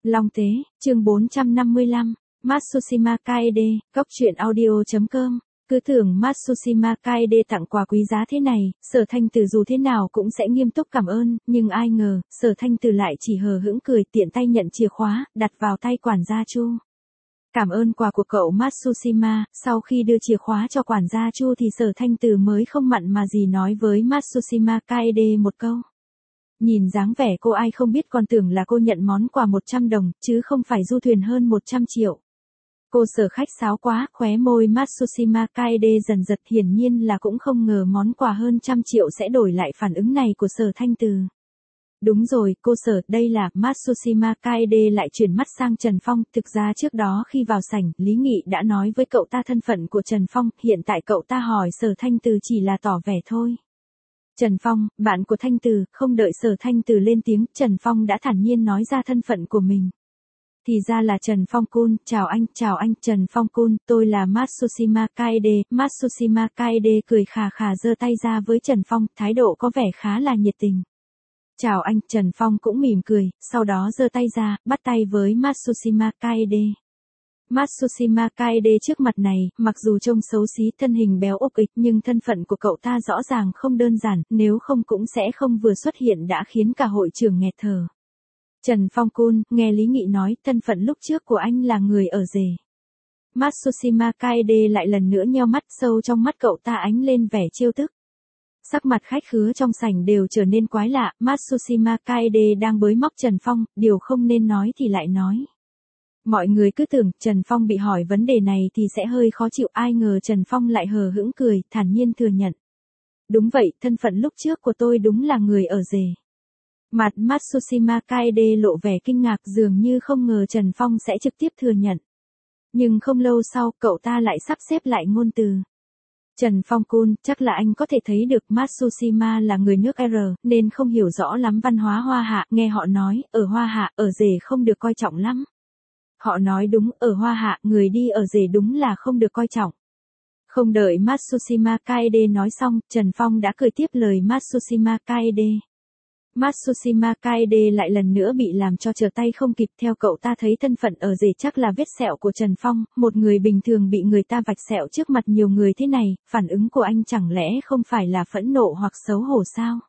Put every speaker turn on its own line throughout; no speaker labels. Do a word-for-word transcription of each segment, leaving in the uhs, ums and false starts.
Long Tế, chương bốn trăm năm mươi lăm, Matsushima Kaede, Cóc truyện audio.com. Cứ tưởng Matsushima Kaede tặng quà quý giá thế này, Sở Thanh Từ dù thế nào cũng sẽ nghiêm túc cảm ơn, nhưng ai ngờ, Sở Thanh Từ lại chỉ hờ hững cười tiện tay nhận chìa khóa, đặt vào tay quản gia Chu. Cảm ơn quà của cậu Matsushima, sau khi đưa chìa khóa cho quản gia Chu thì Sở Thanh Từ mới không mặn mà gì nói với Matsushima Kaede một câu. Nhìn dáng vẻ cô ai không biết còn tưởng là cô nhận món quà một trăm đồng, chứ không phải du thuyền hơn một trăm triệu. Cô Sở khách sáo quá, khóe môi Matsushima Kaede dần giật, hiển nhiên là cũng không ngờ món quà hơn trăm triệu sẽ đổi lại phản ứng này của Sở Thanh Từ. Đúng rồi, cô Sở, đây là, Matsushima Kaede lại chuyển mắt sang Trần Phong, thực ra trước đó khi vào sảnh, Lý Nghị đã nói với cậu ta thân phận của Trần Phong, hiện tại cậu ta hỏi Sở Thanh Từ chỉ là tỏ vẻ thôi. Trần Phong, bạn của Thanh Từ, không đợi Sở Thanh Từ lên tiếng, Trần Phong đã thản nhiên nói ra thân phận của mình. Thì ra là Trần Phong Kun, chào anh, chào anh, Trần Phong Kun, tôi là Matsushima Kaede, Matsushima Kaede cười khà khà giơ tay ra với Trần Phong, thái độ có vẻ khá là nhiệt tình. Chào anh, Trần Phong cũng mỉm cười, sau đó giơ tay ra, bắt tay với Matsushima Kaede. Matsushima Kaede trước mặt này, mặc dù trông xấu xí, thân hình béo ục ịch nhưng thân phận của cậu ta rõ ràng không đơn giản, nếu không cũng sẽ không vừa xuất hiện đã khiến cả hội trường nghẹt thở. Trần Phong Kun, nghe Lý Nghị nói, thân phận lúc trước của anh là người ở rể. Matsushima Kaede lại lần nữa nheo mắt, sâu trong mắt cậu ta ánh lên vẻ trêu tức. Sắc mặt khách khứa trong sảnh đều trở nên quái lạ, Matsushima Kaede đang bới móc Trần Phong, điều không nên nói thì lại nói. Mọi người cứ tưởng Trần Phong bị hỏi vấn đề này thì sẽ hơi khó chịu, ai ngờ Trần Phong lại hờ hững cười, thản nhiên thừa nhận. Đúng vậy, thân phận lúc trước của tôi đúng là người ở rể. Mặt Matsushima Kaede lộ vẻ kinh ngạc, dường như không ngờ Trần Phong sẽ trực tiếp thừa nhận. Nhưng không lâu sau, cậu ta lại sắp xếp lại ngôn từ. Trần Phong Kun, chắc là anh có thể thấy được Matsushima là người nước R, nên không hiểu rõ lắm văn hóa Hoa Hạ, nghe họ nói, ở Hoa Hạ, ở rể không được coi trọng lắm. Họ nói đúng, ở Hoa Hạ, người đi ở rể đúng là không được coi trọng. Không đợi Matsushima Kaede nói xong, Trần Phong đã cười tiếp lời Matsushima Kaede. Matsushima Kaede lại lần nữa bị làm cho trở tay không kịp, theo cậu ta thấy thân phận ở rể chắc là vết sẹo của Trần Phong, một người bình thường bị người ta vạch sẹo trước mặt nhiều người thế này, phản ứng của anh chẳng lẽ không phải là phẫn nộ hoặc xấu hổ sao?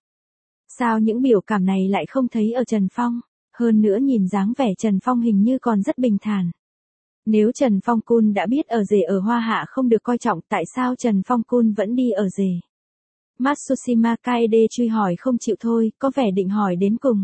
Sao những biểu cảm này lại không thấy ở Trần Phong? Hơn nữa nhìn dáng vẻ Trần Phong hình như còn rất bình thản. Nếu Trần Phong Kun đã biết ở rể ở Hoa Hạ không được coi trọng, tại sao Trần Phong Kun vẫn đi ở rể? Matsushima Kaede truy hỏi không chịu thôi, có vẻ định hỏi đến cùng.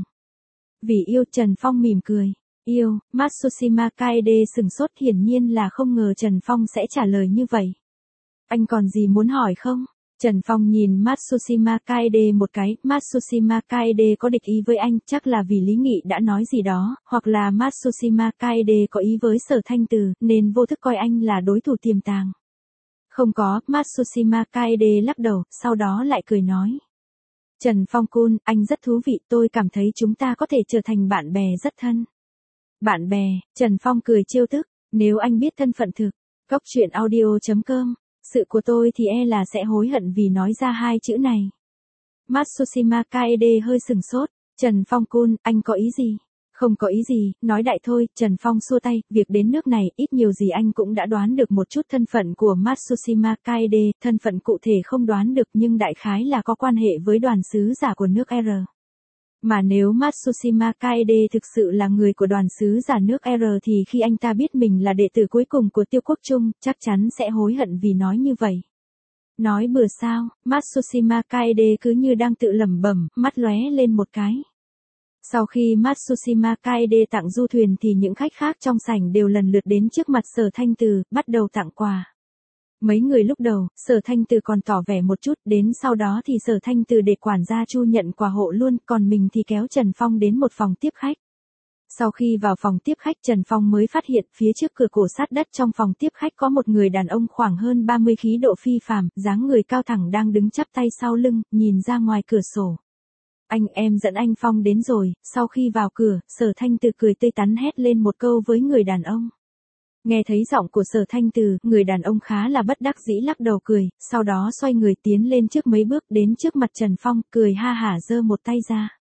Vì yêu, Trần Phong mỉm cười. Yêu, Matsushima Kaede sừng sốt, hiển nhiên là không ngờ Trần Phong sẽ trả lời như vậy. Anh còn gì muốn hỏi không? Trần Phong nhìn Matsushima Kaede một cái, Matsushima Kaede có địch ý với anh, chắc là vì Lý Nghị đã nói gì đó, hoặc là Matsushima Kaede có ý với Sở Thanh Từ, nên vô thức coi anh là đối thủ tiềm tàng. Không có, Matsushima Kaede lắc đầu, sau đó lại cười nói. Trần Phong Kun, anh rất thú vị, tôi cảm thấy chúng ta có thể trở thành bạn bè rất thân. Bạn bè, Trần Phong cười trêu tức, nếu anh biết thân phận thực, Cóc truyện audio.com, sự của tôi thì e là sẽ hối hận vì nói ra hai chữ này. Matsushima Kaede hơi sừng sốt, Trần Phong Kun, anh có ý gì? Không có ý gì, nói đại thôi, Trần Phong xua tay, việc đến nước này, ít nhiều gì anh cũng đã đoán được một chút thân phận của Matsushima Kaede, thân phận cụ thể không đoán được nhưng đại khái là có quan hệ với đoàn sứ giả của nước R. Mà nếu Matsushima Kaede thực sự là người của đoàn sứ giả nước R thì khi anh ta biết mình là đệ tử cuối cùng của Tiêu Quốc Trung, chắc chắn sẽ hối hận vì nói như vậy. Nói bừa sao, Matsushima Kaede cứ như đang tự lẩm bẩm, mắt lóe lên một cái. Sau khi Matsushima Kaede tặng du thuyền thì những khách khác trong sảnh đều lần lượt đến trước mặt Sở Thanh Từ, bắt đầu tặng quà. Mấy người lúc đầu, Sở Thanh Từ còn tỏ vẻ một chút, đến sau đó thì Sở Thanh Từ để quản gia Chu nhận quà hộ luôn, còn mình thì kéo Trần Phong đến một phòng tiếp khách. Sau khi vào phòng tiếp khách, Trần Phong mới phát hiện phía trước cửa cổ sát đất trong phòng tiếp khách có một người đàn ông khoảng hơn ba mươi khí độ phi phàm, dáng người cao thẳng đang đứng chắp tay sau lưng, nhìn ra ngoài cửa sổ. Anh, em dẫn anh Phong đến rồi. Sau khi vào cửa, Sở Thanh Từ cười tươi tắn hét lên một câu với người đàn ông. Nghe thấy giọng của Sở Thanh Từ, người đàn ông khá là bất đắc dĩ lắc đầu cười, sau đó xoay người tiến lên trước mấy bước đến trước mặt Trần Phong, cười ha hả giơ một tay ra.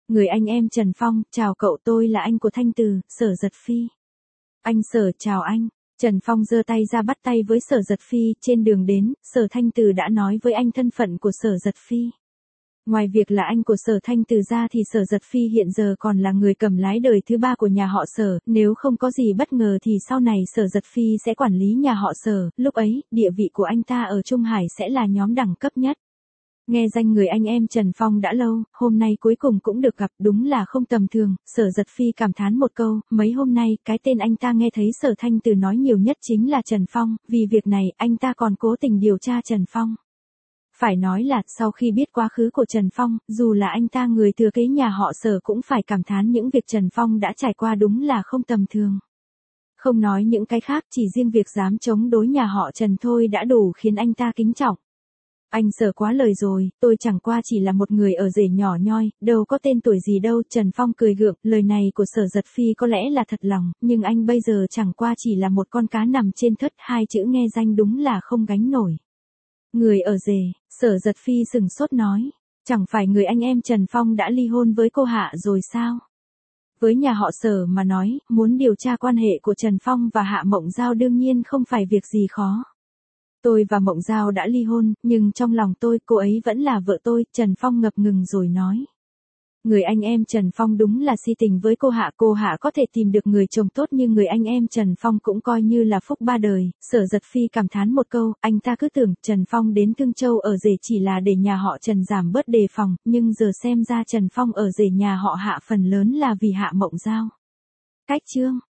Người anh em Trần Phong, chào cậu, tôi là anh của Thanh Từ, Sở Giật Phi. Anh Sở, chào anh. Trần Phong giơ tay ra bắt tay với Sở Giật Phi, trên đường đến, Sở Thanh Từ đã nói với anh thân phận của Sở Giật Phi. Ngoài việc là anh của Sở Thanh Từ ra thì Sở Giật Phi hiện giờ còn là người cầm lái đời thứ ba của nhà họ Sở, nếu không có gì bất ngờ thì sau này Sở Giật Phi sẽ quản lý nhà họ Sở, lúc ấy, địa vị của anh ta ở Trung Hải sẽ là nhóm đẳng cấp nhất. Nghe danh người anh em Trần Phong đã lâu, hôm nay cuối cùng cũng được gặp, đúng là không tầm thường. Sở Giật Phi cảm thán một câu, mấy hôm nay, cái tên anh ta nghe thấy Sở Thanh Từ nói nhiều nhất chính là Trần Phong, vì việc này, anh ta còn cố tình điều tra Trần Phong. Phải nói là, sau khi biết quá khứ của Trần Phong, dù là anh ta người thừa kế nhà họ Sở cũng phải cảm thán những việc Trần Phong đã trải qua đúng là không tầm thường. Không nói những cái khác, chỉ riêng việc dám chống đối nhà họ Trần thôi đã đủ khiến anh ta kính trọng. Anh Sở quá lời rồi, tôi chẳng qua chỉ là một người ở rể nhỏ nhoi, đâu có tên tuổi gì đâu. Trần Phong cười gượng, lời này của Sở Giật Phi có lẽ là thật lòng, nhưng anh bây giờ chẳng qua chỉ là một con cá nằm trên thớt, hai chữ nghe danh đúng là không gánh nổi. Người ở rể, Sở Giật Phi sừng sốt nói, chẳng phải người anh em Trần Phong đã ly hôn với cô Hạ rồi sao? Với nhà họ Sở mà nói, muốn điều tra quan hệ của Trần Phong và Hạ Mộng Giao đương nhiên không phải việc gì khó. Tôi và Mộng Giao đã ly hôn, nhưng trong lòng tôi, cô ấy vẫn là vợ tôi, Trần Phong ngập ngừng rồi nói. Người anh em Trần Phong đúng là si tình với cô Hạ, cô Hạ có thể tìm được người chồng tốt như người anh em Trần Phong cũng coi như là phúc ba đời. Sở Giật Phi cảm thán một câu, anh ta cứ tưởng Trần Phong đến Thương Châu ở rể chỉ là để nhà họ Trần giảm bớt đề phòng, nhưng giờ xem ra Trần Phong ở rể nhà họ Hạ phần lớn là vì Hạ Mộng Giao. Cách chương